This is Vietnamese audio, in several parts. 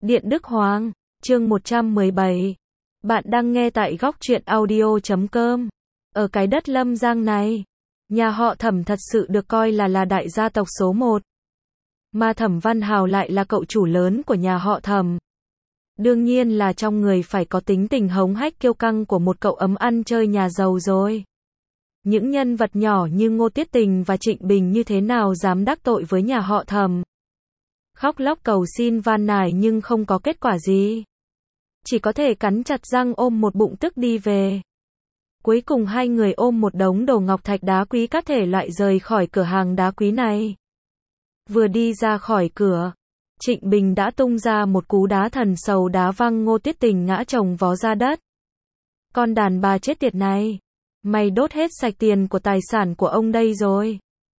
Điện Đức Hoàng, chương 117. Bạn đang nghe tại góc truyện audio.com. Ở cái đất Lâm Giang này, nhà họ Thẩm thật sự được coi là đại gia tộc số 1. Mà Thẩm Văn Hào lại là cậu chủ lớn của nhà họ Thẩm. Đương nhiên là trong người phải có tính tình hống hách kiêu căng của một cậu ấm ăn chơi nhà giàu rồi. Những nhân vật nhỏ như Ngô Tiết Tình và Trịnh Bình như thế nào dám đắc tội với nhà họ Thẩm. Khóc lóc cầu xin van nài nhưng không có kết quả gì. Chỉ có thể cắn chặt răng ôm một bụng tức đi về. Cuối cùng hai người ôm một đống đồ ngọc thạch đá quý các thể loại rời khỏi cửa hàng đá quý này. Vừa đi ra khỏi cửa, Trịnh Bình đã tung ra một cú đá thần sầu đá văng Ngô Tiết Tình ngã chồng vó ra đất. Con đàn bà chết tiệt này, mày đốt hết sạch tiền của tài sản của ông đây rồi.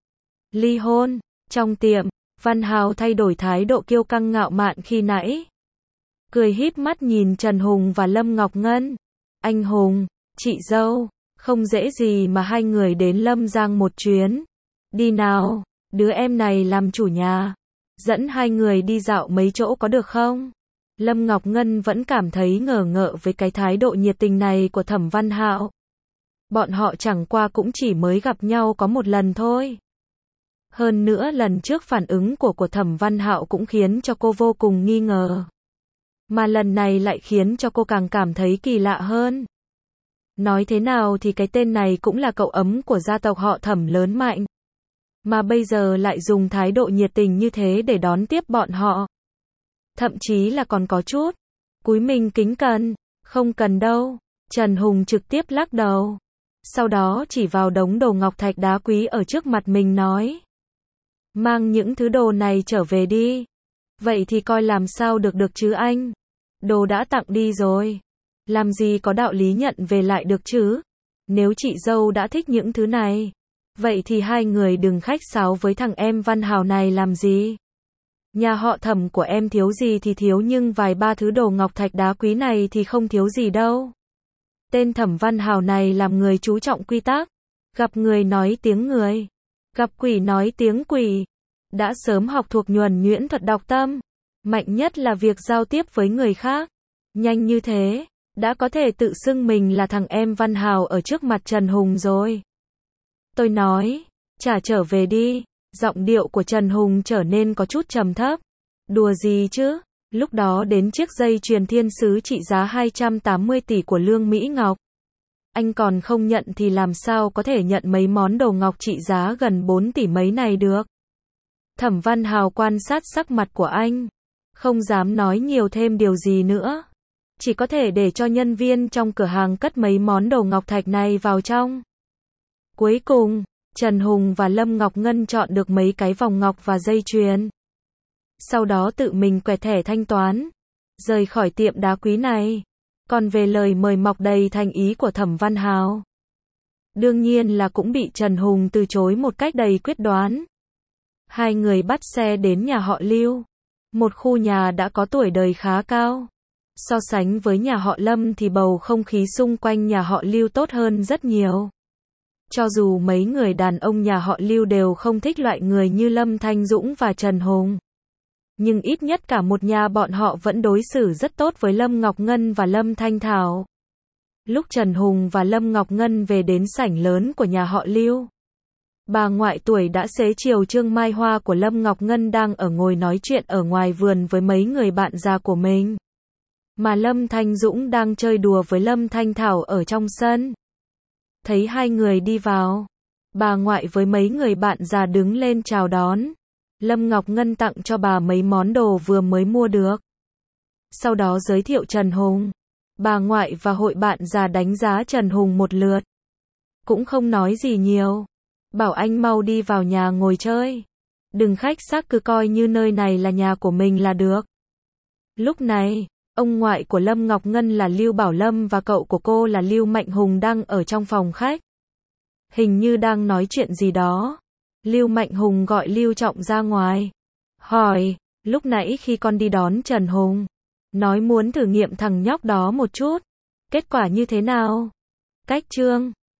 Ly hôn. Trong tiệm, Văn Hào thay đổi thái độ kiêu căng ngạo mạn khi nãy. Cười híp mắt nhìn Trần Hùng và Lâm Ngọc Ngân. Anh Hùng, chị dâu, không dễ gì mà hai người đến Lâm Giang một chuyến. Đi nào, đứa em này làm chủ nhà. Dẫn hai người đi dạo mấy chỗ có được không? Lâm Ngọc Ngân vẫn cảm thấy ngờ ngợ với cái thái độ nhiệt tình này của Thẩm Văn Hạo. Bọn họ chẳng qua cũng chỉ mới gặp nhau có một lần thôi. Hơn nữa lần trước phản ứng của Thẩm Văn Hạo cũng khiến cho cô vô cùng nghi ngờ. Mà lần này lại khiến cho cô càng cảm thấy kỳ lạ hơn. Nói thế nào thì cái tên này cũng là cậu ấm của gia tộc họ Thẩm lớn mạnh. Mà bây giờ lại dùng thái độ nhiệt tình như thế để đón tiếp bọn họ. Thậm chí là còn có chút cúi mình kính cẩn. Không cần đâu. Trần Hùng trực tiếp lắc đầu. Sau đó chỉ vào đống đồ ngọc thạch đá quý ở trước mặt mình nói. Mang những thứ đồ này trở về đi. Vậy thì coi làm sao được chứ anh. Đồ đã tặng đi rồi. Làm gì có đạo lý nhận về lại được chứ. Nếu chị dâu đã thích những thứ này, vậy thì hai người đừng khách sáo với thằng em Văn Hào này làm gì. Nhà họ Thẩm của em thiếu gì thì thiếu nhưng vài ba thứ đồ ngọc thạch đá quý này thì không thiếu gì đâu. Tên Thẩm Văn Hào này làm người chú trọng quy tắc. Gặp người nói tiếng người. Gặp quỷ nói tiếng quỷ. Đã sớm học thuộc nhuần nhuyễn thuật đọc tâm. Mạnh nhất là việc giao tiếp với người khác. Nhanh như thế, đã có thể tự xưng mình là thằng em Văn Hào ở trước mặt Trần Hùng rồi. Tôi nói, trả trở về đi. Giọng điệu của Trần Hùng trở nên có chút trầm thấp. Đùa gì chứ, lúc đó đến chiếc dây chuyền thiên sứ trị giá 280 tỷ của Lương Mỹ Ngọc. Anh còn không nhận thì làm sao có thể nhận mấy món đồ ngọc trị giá gần 4 tỷ mấy này được. Thẩm Văn Hào quan sát sắc mặt của anh. Không dám nói nhiều thêm điều gì nữa. Chỉ có thể để cho nhân viên trong cửa hàng cất mấy món đồ ngọc thạch này vào trong. Cuối cùng, Trần Hùng và Lâm Ngọc Ngân chọn được mấy cái vòng ngọc và dây chuyền. Sau đó tự mình quẹt thẻ thanh toán. Rời khỏi tiệm đá quý này. Còn về lời mời mọc đầy thành ý của Thẩm Văn Hào, đương nhiên là cũng bị Trần Hùng từ chối một cách đầy quyết đoán. Hai người bắt xe đến nhà họ Lưu. Một khu nhà đã có tuổi đời khá cao. So sánh với nhà họ Lâm thì bầu không khí xung quanh nhà họ Lưu tốt hơn rất nhiều. Cho dù mấy người đàn ông nhà họ Lưu đều không thích loại người như Lâm Thanh Dũng và Trần Hùng. Nhưng ít nhất cả một nhà bọn họ vẫn đối xử rất tốt với Lâm Ngọc Ngân và Lâm Thanh Thảo. Lúc Trần Hùng và Lâm Ngọc Ngân về đến sảnh lớn của nhà họ Lưu, bà ngoại tuổi đã xế chiều Trương Mai Hoa của Lâm Ngọc Ngân đang ở ngồi nói chuyện ở ngoài vườn với mấy người bạn già của mình. Mà Lâm Thanh Dũng đang chơi đùa với Lâm Thanh Thảo ở trong sân. Thấy hai người đi vào, bà ngoại với mấy người bạn già đứng lên chào đón. Lâm Ngọc Ngân tặng cho bà mấy món đồ vừa mới mua được. Sau đó giới thiệu Trần Hùng. Bà ngoại và hội bạn già đánh giá Trần Hùng một lượt. Cũng không nói gì nhiều. Bảo anh mau đi vào nhà ngồi chơi. Đừng khách sáo, cứ coi như nơi này là nhà của mình là được. Lúc này, ông ngoại của Lâm Ngọc Ngân là Lưu Bảo Lâm và cậu của cô là Lưu Mạnh Hùng đang ở trong phòng khách. Hình như đang nói chuyện gì đó. Lưu Mạnh Hùng gọi Lưu Trọng ra ngoài. Hỏi, lúc nãy khi con đi đón Trần Hùng, nói muốn thử nghiệm thằng nhóc đó một chút. Kết quả như thế nào? Cách chương